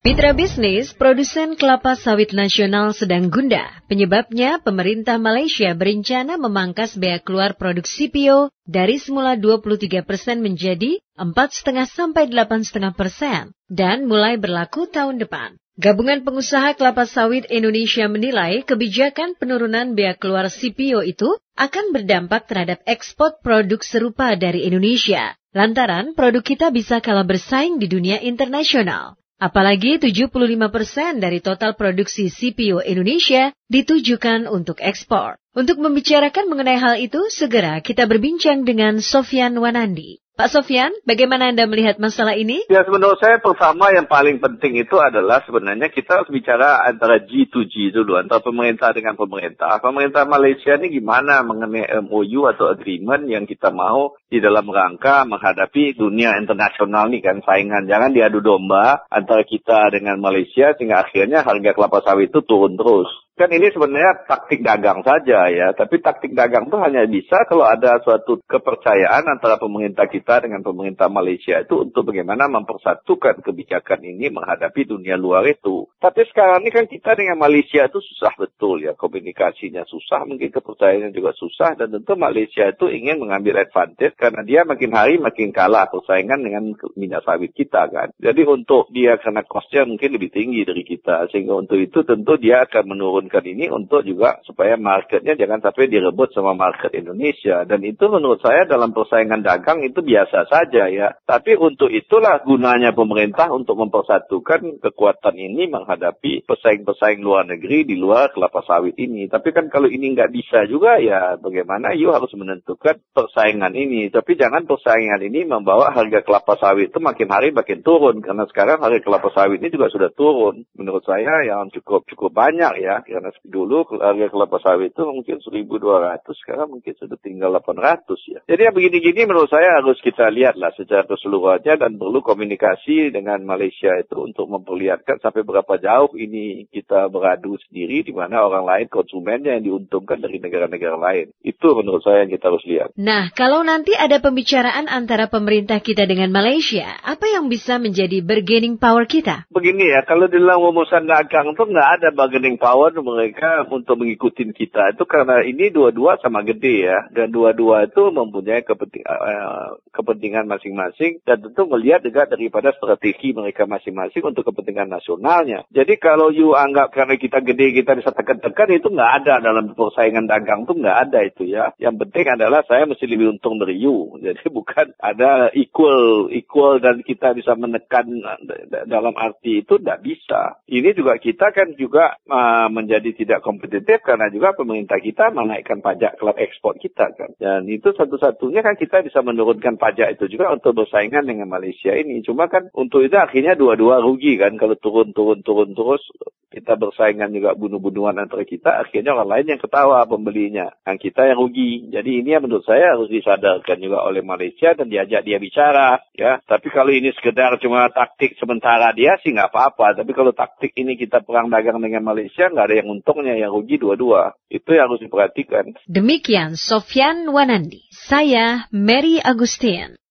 Mitra bisnis, produsen kelapa sawit nasional sedang gundah. Penyebabnya, pemerintah Malaysia berencana memangkas bea keluar produk CPO dari semula 23% menjadi 4,5 sampai 8,5% dan mulai berlaku tahun depan. Gabungan Pengusaha Kelapa Sawit Indonesia menilai kebijakan penurunan bea keluar CPO itu akan berdampak terhadap ekspor produk serupa dari Indonesia. Lantaran produk kita bisa kalah bersaing di dunia internasional. Apalagi 75% dari total produksi CPO Indonesia ditujukan untuk ekspor. Untuk membicarakan mengenai hal itu, segera kita berbincang dengan Sofyan Wanandi. Pak Sofyan, bagaimana Anda melihat masalah ini? Ya, menurut saya pertama yang paling penting itu adalah sebenarnya kita harus bicara antara G to G dulu, antara pemerintah dengan pemerintah. Pemerintah Malaysia ini gimana mengenai MOU atau agreement yang kita mau di dalam rangka menghadapi dunia internasional nih kan, saingan. Jangan diadu domba antara kita dengan Malaysia sehingga akhirnya harga kelapa sawit itu turun terus. Kan ini sebenarnya taktik dagang saja ya, tapi taktik dagang itu hanya bisa kalau ada suatu kepercayaan antara pemerintah kita dengan pemerintah Malaysia itu untuk bagaimana mempersatukan kebijakan ini menghadapi dunia luar itu. Tapi sekarang ini kan kita dengan Malaysia itu susah betul ya, komunikasinya susah, mungkin kepercayaannya juga susah, dan tentu Malaysia itu ingin mengambil advantage karena dia makin hari makin kalah persaingan dengan minyak sawit kita kan. Jadi untuk dia karena kosnya mungkin lebih tinggi dari kita, sehingga untuk itu tentu dia akan menurunkan ini untuk juga supaya marketnya jangan sampai direbut sama market Indonesia. Dan itu menurut saya dalam persaingan dagang itu biasa saja ya. Tapi untuk itulah gunanya pemerintah untuk mempersatukan kekuatan ini menghadapi pesaing-pesaing luar negeri di luar kelapa sawit ini. Tapi kan kalau ini nggak bisa juga ya bagaimana you harus menentukan persaingan ini. Tapi jangan persaingan ini membawa harga kelapa sawit itu makin hari makin turun. Karena sekarang harga kelapa sawit ini juga sudah turun. Menurut saya yang cukup banyak ya. Karena dulu harga kelapa sawit itu mungkin 1.200, sekarang mungkin sudah tinggal 800 ya. Jadi yang begini-gini menurut saya harus kita lihatlah secara keseluruhannya dan perlu komunikasi dengan Malaysia itu untuk memperlihatkan sampai berapa jauh ini kita beradu sendiri di mana orang lain konsumennya yang diuntungkan dari negara-negara lain. Itu menurut saya yang kita harus lihat. Nah, kalau nanti ada pembicaraan antara pemerintah kita dengan Malaysia, apa yang bisa menjadi bargaining power kita? Begini ya, kalau dalam rumusan dagang itu nggak ada bargaining power mereka untuk mengikuti kita itu karena ini dua-dua sama gede ya, dan dua-dua itu mempunyai kepentingan masing-masing dan tentu melihat juga daripada strategi mereka masing-masing untuk kepentingan nasionalnya. Jadi kalau you anggap karena kita gede kita bisa tekan-tekan, itu nggak ada dalam persaingan dagang, itu nggak ada itu ya. Yang penting adalah saya mesti lebih untung dari you. Jadi bukan ada equal dan kita bisa menekan dalam arti itu nggak bisa. Ini juga kita kan juga menjadi tidak kompetitif karena juga pemerintah kita menaikkan pajak kelapa ekspor kita kan. Dan itu satu-satunya kan kita bisa menurunkan pajak itu juga untuk bersaingan dengan Malaysia ini. Cuma kan untuk itu akhirnya dua-dua rugi kan. Kalau turun terus kita bersaingan juga bunuh-bunuhan antara kita, akhirnya orang lain yang ketawa pembelinya. Dan kita yang rugi. Jadi ini yang menurut saya harus disadarkan juga oleh Malaysia dan diajak dia bicara ya. Tapi kalau ini sekedar cuma taktik sementara dia sih nggak apa-apa. Tapi kalau taktik ini kita perang dagang dengan Malaysia, nggak ada yang untungnya, yang rugi dua-dua. Itu yang harus diperhatikan. Demikian Sofyan Wanandi. Saya Mary Agustin.